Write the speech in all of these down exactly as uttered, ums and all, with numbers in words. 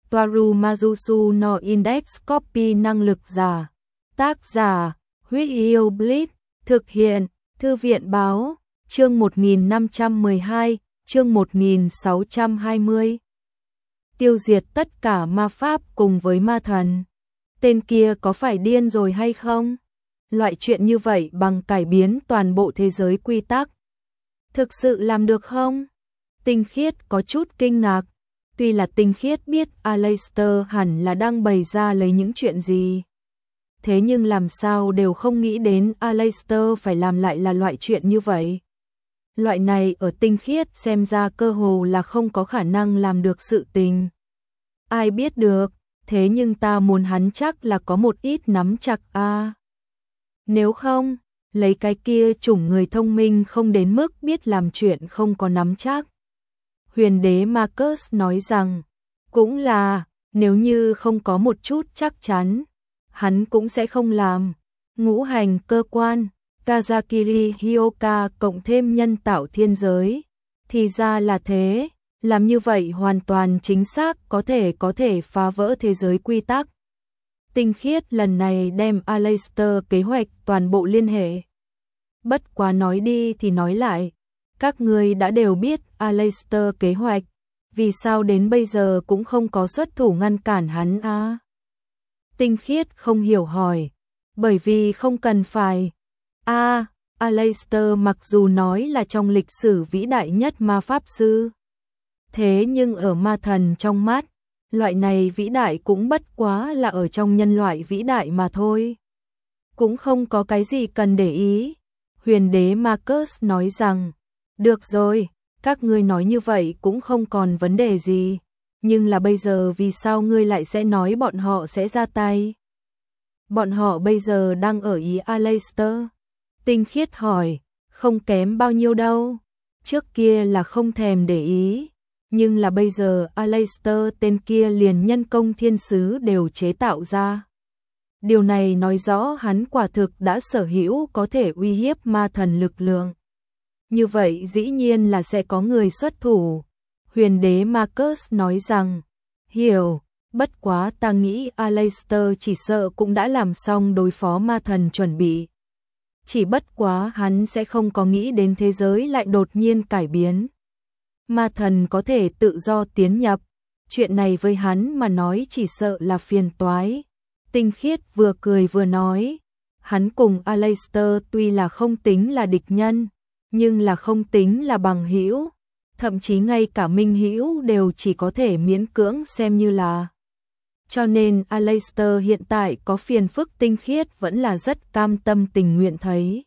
Toaru Majusu no Index Copy năng lực giả. Tác giả, Huyết Yêu Blitz, thực hiện, Thư viện báo, chương một nghìn năm trăm mười hai, chương một nghìn sáu trăm hai mươi. Tiêu diệt tất cả ma pháp cùng với ma thần. Tên kia có phải điên rồi hay không? Loại chuyện như vậy bằng cải biến toàn bộ thế giới quy tắc. Thực sự làm được không? Tinh Khiết có chút kinh ngạc. Tuy là Tinh Khiết biết Aleister hẳn là đang bày ra lấy những chuyện gì. Thế nhưng làm sao đều không nghĩ đến Aleister phải làm lại là loại chuyện như vậy. Loại này ở Tinh Khiết xem ra cơ hồ là không có khả năng làm được sự tình. Ai biết được, thế nhưng ta muốn hắn chắc là có một ít nắm chặt a. À. Nếu không, lấy cái kia chủng người thông minh không đến mức biết làm chuyện không có nắm chắc. Huyền đế Marcus nói rằng, cũng là, nếu như không có một chút chắc chắn, hắn cũng sẽ không làm. Ngũ hành cơ quan, Kazakiri Hyoka cộng thêm nhân tạo thiên giới. Thì ra là thế, làm như vậy hoàn toàn chính xác có thể có thể phá vỡ thế giới quy tắc. Tinh Khiết lần này đem Aleister kế hoạch toàn bộ liên hệ. Bất quá nói đi thì nói lại, các ngươi đã đều biết Aleister kế hoạch, vì sao đến bây giờ cũng không có xuất thủ ngăn cản hắn a? À? Tinh Khiết không hiểu hỏi, bởi vì không cần phải. A, à, Aleister mặc dù nói là trong lịch sử vĩ đại nhất ma pháp sư, thế nhưng ở ma thần trong mắt, loại này vĩ đại cũng bất quá là ở trong nhân loại vĩ đại mà thôi. Cũng không có cái gì cần để ý. Huyền đế Marcus nói rằng, được rồi, các ngươi nói như vậy cũng không còn vấn đề gì. Nhưng là bây giờ vì sao ngươi lại sẽ nói bọn họ sẽ ra tay? Bọn họ bây giờ đang ở ý Aleister. Tinh Khiết hỏi, không kém bao nhiêu đâu. Trước kia là không thèm để ý. Nhưng là bây giờ Aleister tên kia liền nhân công thiên sứ đều chế tạo ra. Điều này nói rõ hắn quả thực đã sở hữu có thể uy hiếp ma thần lực lượng. Như vậy dĩ nhiên là sẽ có người xuất thủ. Huyền đế Marcus nói rằng, hiểu, bất quá ta nghĩ Aleister chỉ sợ cũng đã làm xong đối phó ma thần chuẩn bị. Chỉ bất quá hắn sẽ không có nghĩ đến thế giới lại đột nhiên cải biến. Ma thần có thể tự do tiến nhập, chuyện này với hắn mà nói chỉ sợ là phiền toái. Tinh Khiết vừa cười vừa nói, hắn cùng Aleister tuy là không tính là địch nhân, nhưng là không tính là bằng hữu, thậm chí ngay cả minh hữu đều chỉ có thể miễn cưỡng xem như là. Cho nên Aleister hiện tại có phiền phức Tinh Khiết vẫn là rất cam tâm tình nguyện thấy.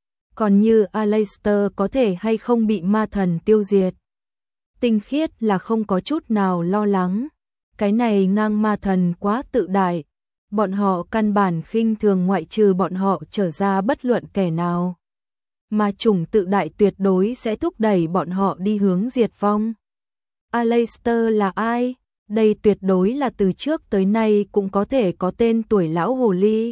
Còn như Aleister có thể hay không bị ma thần tiêu diệt, Tinh Khiết là không có chút nào lo lắng. Cái này ngang ma thần quá tự đại, bọn họ căn bản khinh thường ngoại trừ bọn họ trở ra bất luận kẻ nào. Mà chủng tự đại tuyệt đối sẽ thúc đẩy bọn họ đi hướng diệt vong. Aleister là ai? Đây tuyệt đối là từ trước tới nay cũng có thể có tên tuổi lão hồ ly.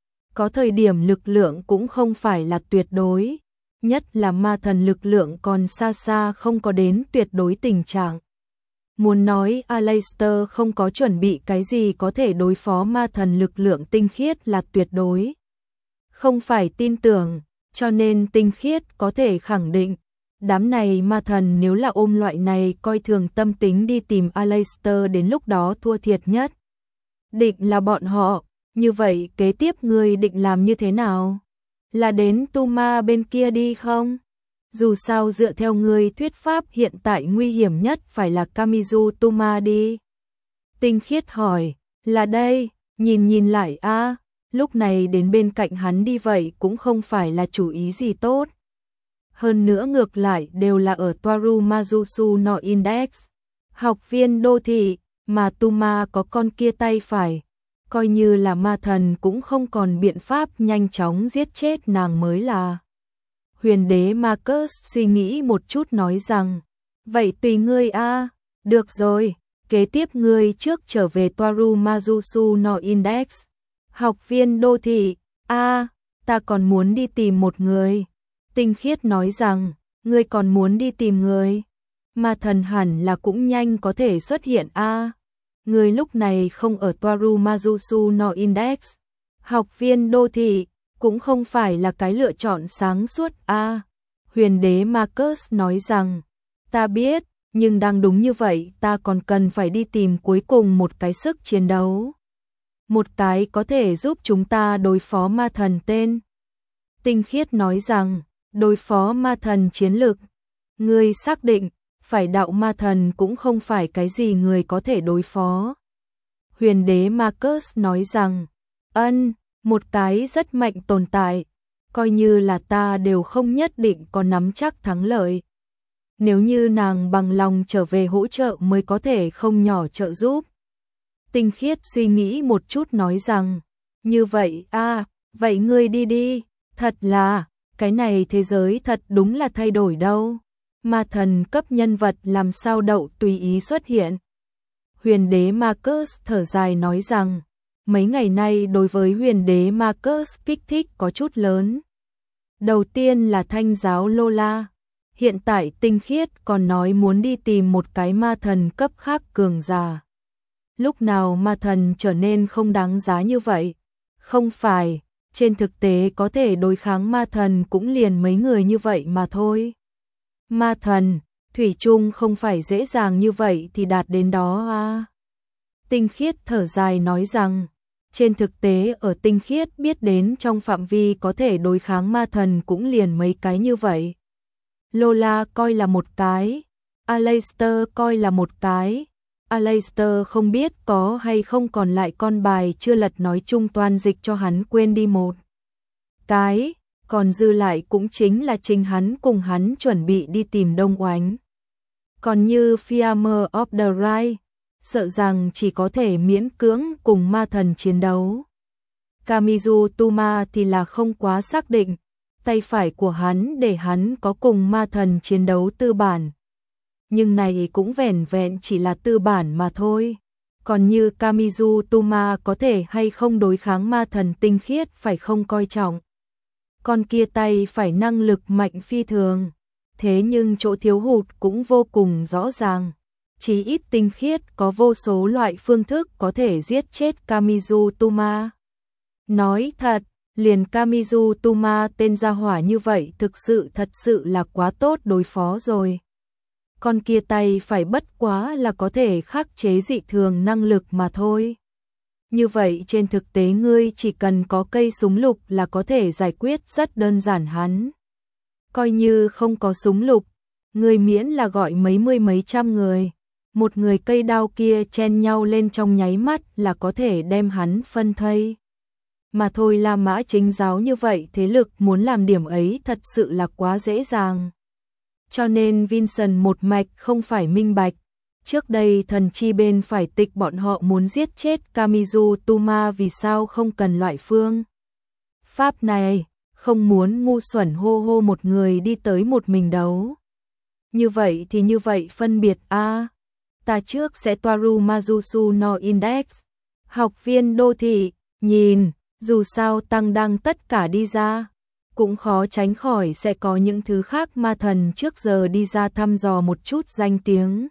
Có thời điểm lực lượng cũng không phải là tuyệt đối. Nhất là ma thần lực lượng còn xa xa không có đến tuyệt đối tình trạng. Muốn nói Aleister không có chuẩn bị cái gì có thể đối phó ma thần lực lượng Tinh Khiết là tuyệt đối. Không phải tin tưởng, cho nên Tinh Khiết có thể khẳng định, đám này ma thần nếu là ôm loại này coi thường tâm tính đi tìm Aleister đến lúc đó thua thiệt nhất. Định là bọn họ, như vậy kế tiếp ngươi định làm như thế nào? Là đến tu ma bên kia đi không? Dù sao dựa theo ngươi thuyết pháp hiện tại nguy hiểm nhất phải là Kamizu Tuma đi. Tinh Khiết hỏi, là đây, nhìn nhìn lại a, à, lúc này đến bên cạnh hắn đi vậy cũng không phải là chủ ý gì tốt. Hơn nữa ngược lại đều là ở Toaru Majusu no Index. Học viên đô thị, mà Tuma có con kia tay phải. Coi như là ma thần cũng không còn biện pháp nhanh chóng giết chết nàng mới là. Huyền đế Marcus suy nghĩ một chút nói rằng, vậy tùy ngươi a, à. Được rồi, kế tiếp ngươi trước trở về Toaru Majusu no Index. Học viên đô thị, a, à, ta còn muốn đi tìm một người. Tinh Khiết nói rằng, ngươi còn muốn đi tìm người. Ma thần hẳn là cũng nhanh có thể xuất hiện a. À. người lúc này không ở Toaru Mazusu no Index. Học viên đô thị cũng không phải là cái lựa chọn sáng suốt a. À, huyền đế Marcus nói rằng, ta biết, nhưng đang đúng như vậy ta còn cần phải đi tìm cuối cùng một cái sức chiến đấu. Một cái có thể giúp chúng ta đối phó ma thần tên. Tinh khiết nói rằng, đối phó ma thần chiến lực. Ngươi xác định, phải đạo ma thần cũng không phải cái gì người có thể đối phó. Huyền đế Marcus nói rằng, ân, một cái rất mạnh tồn tại, coi như là ta đều không nhất định có nắm chắc thắng lợi. Nếu như nàng bằng lòng trở về hỗ trợ mới có thể không nhỏ trợ giúp. Tinh khiết suy nghĩ một chút nói rằng, như vậy a, à, vậy ngươi đi đi, thật là, cái này thế giới thật đúng là thay đổi đâu. Ma thần cấp nhân vật làm sao đậu tùy ý xuất hiện. Huyền đế Marcus thở dài nói rằng, mấy ngày nay đối với huyền đế Marcus kích thích có chút lớn. Đầu tiên là thanh giáo Lola. Hiện tại tinh khiết còn nói muốn đi tìm một cái ma thần cấp khác cường giả. Lúc nào ma thần trở nên không đáng giá như vậy? Không phải, trên thực tế có thể đối kháng ma thần cũng liền mấy người như vậy mà thôi. Ma thần, thủy chung không phải dễ dàng như vậy thì đạt đến đó à. Tinh khiết thở dài nói rằng, trên thực tế ở tinh khiết biết đến trong phạm vi có thể đối kháng ma thần cũng liền mấy cái như vậy. Lola coi là một cái, Aleister coi là một cái. Aleister không biết có hay không còn lại con bài chưa lật nói chung toàn dịch cho hắn quên đi một cái, còn dư lại cũng chính là chính hắn cùng hắn chuẩn bị đi tìm Đông Oánh. Còn như Fiammer of the Right, sợ rằng chỉ có thể miễn cưỡng cùng ma thần chiến đấu. Kamizu Tuma thì là không quá xác định, tay phải của hắn để hắn có cùng ma thần chiến đấu tư bản. Nhưng này cũng vẻn vẹn chỉ là tư bản mà thôi. Còn như Kamizu Tuma có thể hay không đối kháng ma thần tinh khiết phải không coi trọng. Con kia tay phải năng lực mạnh phi thường. Thế nhưng chỗ thiếu hụt cũng vô cùng rõ ràng. Chỉ ít tinh khiết có vô số loại phương thức có thể giết chết Kamizu Tuma. Nói thật, liền Kamizu Tuma tên gia hỏa như vậy thực sự thật sự là quá tốt đối phó rồi. Con kia tay phải bất quá là có thể khắc chế dị thường năng lực mà thôi. Như vậy trên thực tế ngươi chỉ cần có cây súng lục là có thể giải quyết rất đơn giản hắn. Coi như không có súng lục, ngươi miễn là gọi mấy mươi mấy trăm người, một người cây đao kia chen nhau lên trong nháy mắt là có thể đem hắn phân thây. Mà thôi La Mã chính giáo như vậy thế lực muốn làm điểm ấy thật sự là quá dễ dàng. Cho nên Vincent một mạch không phải minh bạch. Trước đây thần chi bên phải tịch bọn họ muốn giết chết Kamizu Tuma vì sao không cần loại phương pháp này, không muốn ngu xuẩn hô hô một người đi tới một mình đấu. Như vậy thì như vậy phân biệt a. À, ta trước sẽ Toaru Mazusu no Index. Học viên đô thị, nhìn, dù sao tăng đăng tất cả đi ra. Cũng khó tránh khỏi sẽ có những thứ khác ma thần trước giờ đi ra thăm dò một chút danh tiếng.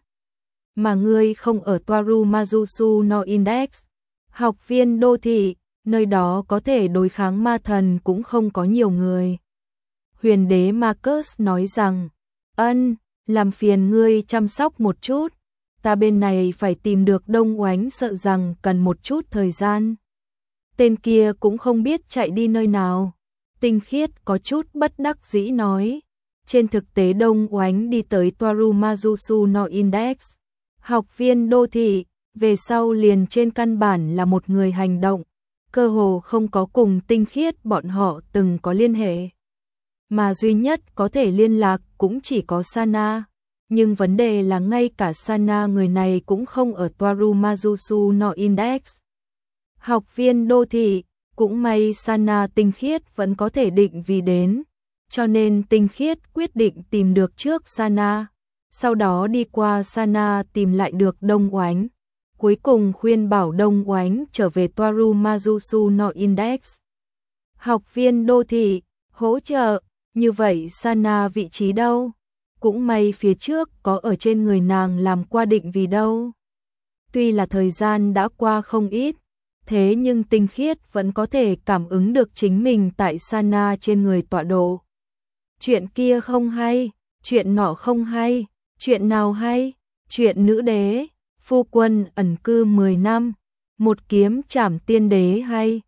Mà ngươi không ở Toaru Mazusu no Index. Học viên đô thị, nơi đó có thể đối kháng ma thần cũng không có nhiều người. Huyền đế Marcus nói rằng, ân, làm phiền ngươi chăm sóc một chút. Ta bên này phải tìm được Đông Oánh sợ rằng cần một chút thời gian. Tên kia cũng không biết chạy đi nơi nào. Tinh khiết có chút bất đắc dĩ nói. Trên thực tế Đông Oánh đi tới Toaru Mazusu no Index. Học viên đô thị, về sau liền trên căn bản là một người hành động. Cơ hồ không có cùng tinh khiết bọn họ từng có liên hệ. Mà duy nhất có thể liên lạc cũng chỉ có Sana. Nhưng vấn đề là ngay cả Sana người này cũng không ở Toaru Mazusu no Index. Học viên đô thị, cũng may Sana tinh khiết vẫn có thể định vì đến, cho nên tinh khiết quyết định tìm được trước Sana, sau đó đi qua Sana tìm lại được Đông Oánh, cuối cùng khuyên bảo Đông Oánh trở về Toaru Mazusu no Index. Học viên đô thị, hỗ trợ, như vậy Sana vị trí đâu? Cũng may phía trước có ở trên người nàng làm qua định vì đâu. Tuy là thời gian đã qua không ít, thế nhưng tinh khiết vẫn có thể cảm ứng được chính mình tại Sana trên người tọa độ. Chuyện kia không hay, chuyện nọ không hay, chuyện nào hay, chuyện nữ đế, phu quân ẩn cư mười năm, một kiếm trảm tiên đế hay.